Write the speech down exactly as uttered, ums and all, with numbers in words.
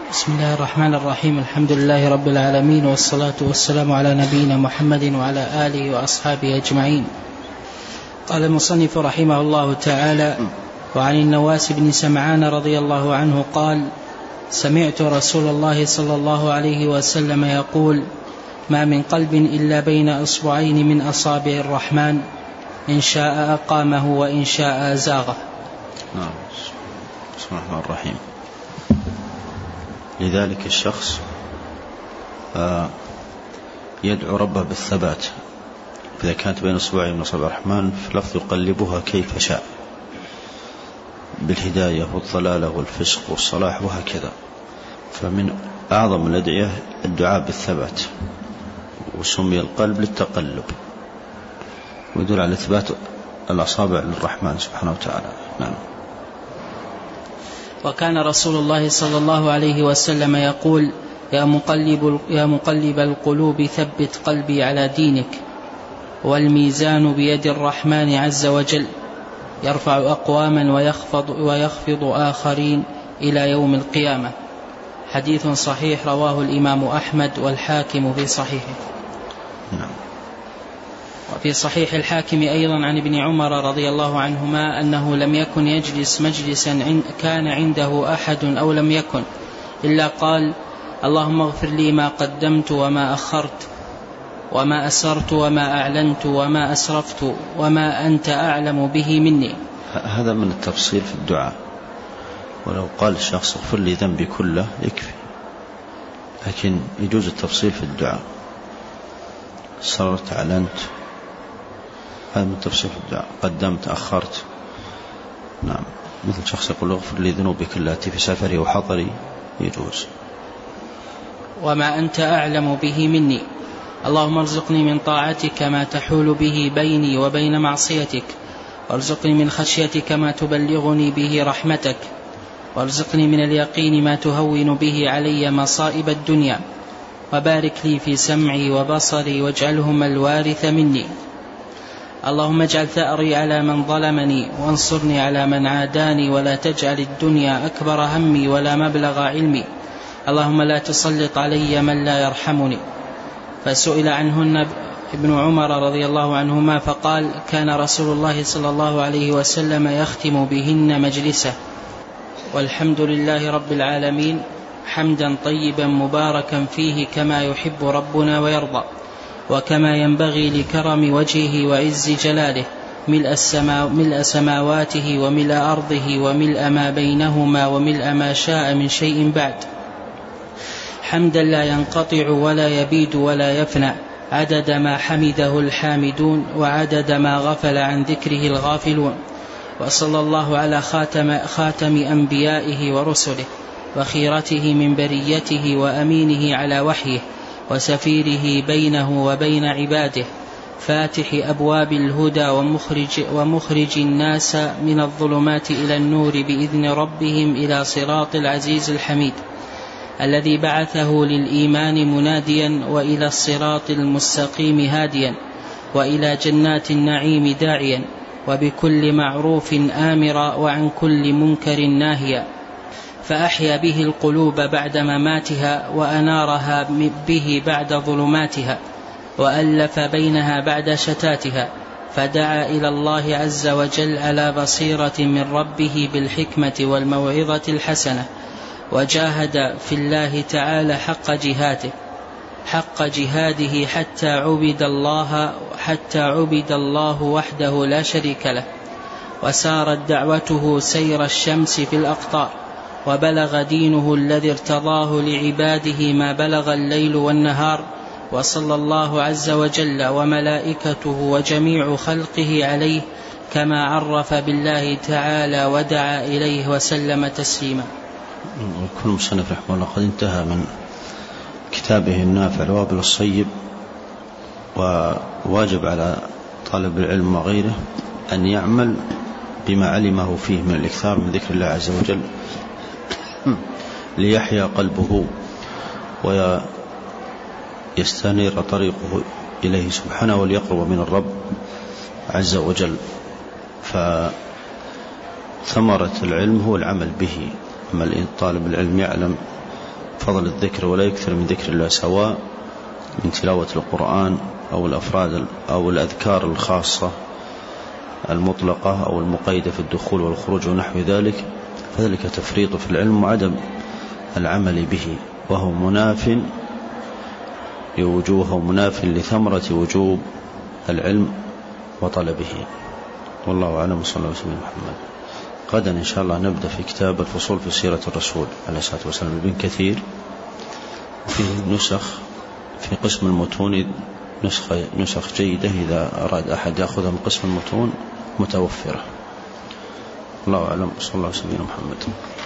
بسم الله الرحمن الرحيم. الحمد لله رب العالمين، والصلاة والسلام على نبينا محمد وعلى آله وأصحابه أجمعين. قال المصنف رحمه الله تعالى: وعن النواس بن سمعان رضي الله عنه قال: سمعت رسول الله صلى الله عليه وسلم يقول: ما من قلب إلا بين أصبعين من أصابع الرحمن، إن شاء أقامه وإن شاء أزاغه. نعم. بسم الله الرحمن الرحيم. لذلك الشخص يدعو ربه بالثبات، إذا كانت بين أصبعين من أصابع الرحمن في لفظ يقلبها كيف شاء، بالهداية والضلالة والفسق والصلاح وهكذا. فمن أعظم الأدعية الدعاء بالثبات، وسمي القلب للتقلب، ويدل على إثبات الأصابع للرحمن سبحانه وتعالى. نعم. وكان رسول الله صلى الله عليه وسلم يقول: يا مقلب, يا مقلب القلوب ثبت قلبي على دينك. والميزان بيد الرحمن عز وجل، يرفع أقواما ويخفض, ويخفض آخرين إلى يوم القيامة. حديث صحيح رواه الإمام أحمد والحاكم في صحيحه. نعم. وفي صحيح الحاكم أيضا عن ابن عمر رضي الله عنهما أنه لم يكن يجلس مجلسا كان عنده أحد أو لم يكن إلا قال: اللهم اغفر لي ما قدمت وما أخرت وما أسرت وما أعلنت وما أسرفت وما أنت أعلم به مني. هذا من التفصيل في الدعاء، ولو قال الشخص اغفر لي ذنبي كله يكفي، لكن يجوز التفصيل في الدعاء. سررت، أعلنت، هذا من تفصيل في الدعاء. قدمت، أخرت. نعم. مثل شخص يقول اغفر لي ذنوبي كلها في سفري وحضري، يجوز. وما أنت أعلم به مني. اللهم ارزقني من طاعتك ما تحول به بيني وبين معصيتك، وارزقني من خشيتك ما تبلغني به رحمتك، وارزقني من اليقين ما تهون به علي مصائب الدنيا، وبارك لي في سمعي وبصري واجعلهما الوارث مني. اللهم اجعل ثأري على من ظلمني، وانصرني على من عاداني، ولا تجعل الدنيا أكبر همي ولا مبلغ علمي. اللهم لا تسلط علي من لا يرحمني. فسئل عنهن ابن عمر رضي الله عنهما فقال: كان رسول الله صلى الله عليه وسلم يختم بهن مجلسه. والحمد لله رب العالمين، حمدا طيبا مباركا فيه كما يحب ربنا ويرضى، وكما ينبغي لكرم وجهه وعز جلاله، ملء, السماو ملء سماواته وملء أرضه وملء ما بينهما وملء ما شاء من شيء بعد، حمدا لا ينقطع ولا يبيد ولا يفنى، عدد ما حمده الحامدون وعدد ما غفل عن ذكره الغافلون. وصلى الله على خاتم, خاتم أنبيائه ورسله، وخيرته من بريته، وأمينه على وحيه، وسفيره بينه وبين عباده، فاتح أبواب الهدى ومخرج, ومخرج الناس من الظلمات إلى النور بإذن ربهم إلى صراط العزيز الحميد، الذي بعثه للإيمان مناديا، وإلى الصراط المستقيم هاديا، وإلى جنات النعيم داعيا، وبكل معروف آمرا، وعن كل منكر ناهيا. فأحيا به القلوب بعد مماتها، وأنارها به بعد ظلماتها، وألف بينها بعد شتاتها، فدعا إلى الله عز وجل على بصيرة من ربه بالحكمة والموعظة الحسنة، وجاهد في الله تعالى حق جهاده حق جهاده حتى عبد الله حتى عبد الله وحده لا شريك له، وسارت دعوته سير الشمس في الأقطار، وبلغ دينه الذي ارتضاه لعباده ما بلغ الليل والنهار. وصلى الله عز وجل وملائكته وجميع خلقه عليه كما عرف بالله تعالى ودعا إليه وسلم تسليما. كل مصنف رحمه الله قد انتهى من كتابه النافع الوابل الصيب، وواجب على طالب العلم وغيره أن يعمل بما علمه فيه من الإكثار من ذكر الله عز وجل، ليحيا قلبه ويستنير طريقه إليه سبحانه، وليقرب من الرب عز وجل. فثمرة العلم هو العمل به. أما طالب العلم يعلم فضل الذكر ولا يكثر من ذكر الله، سواء من تلاوة القرآن أو الأفراد أو الأذكار الخاصة المطلقة أو المقيدة في الدخول والخروج ونحو ذلك، فذلك تفريط في العلم وعدم العمل به، وهو مناف لوجوه ومناف لثمرة وجوب العلم وطلبه. والله أعلم، صلى الله عليه وسلم محمد. غدا إن شاء الله نبدأ في كتاب الفصول في سيرة الرسول عليه الصلاة والسلام ابن كثير، وفيه نسخ في قسم المتون، نسخ, نسخ جيدة إذا أراد أحد يأخذها من قسم المتون متوفرة. الله أعلم، صلى الله عليه وسلم محمد.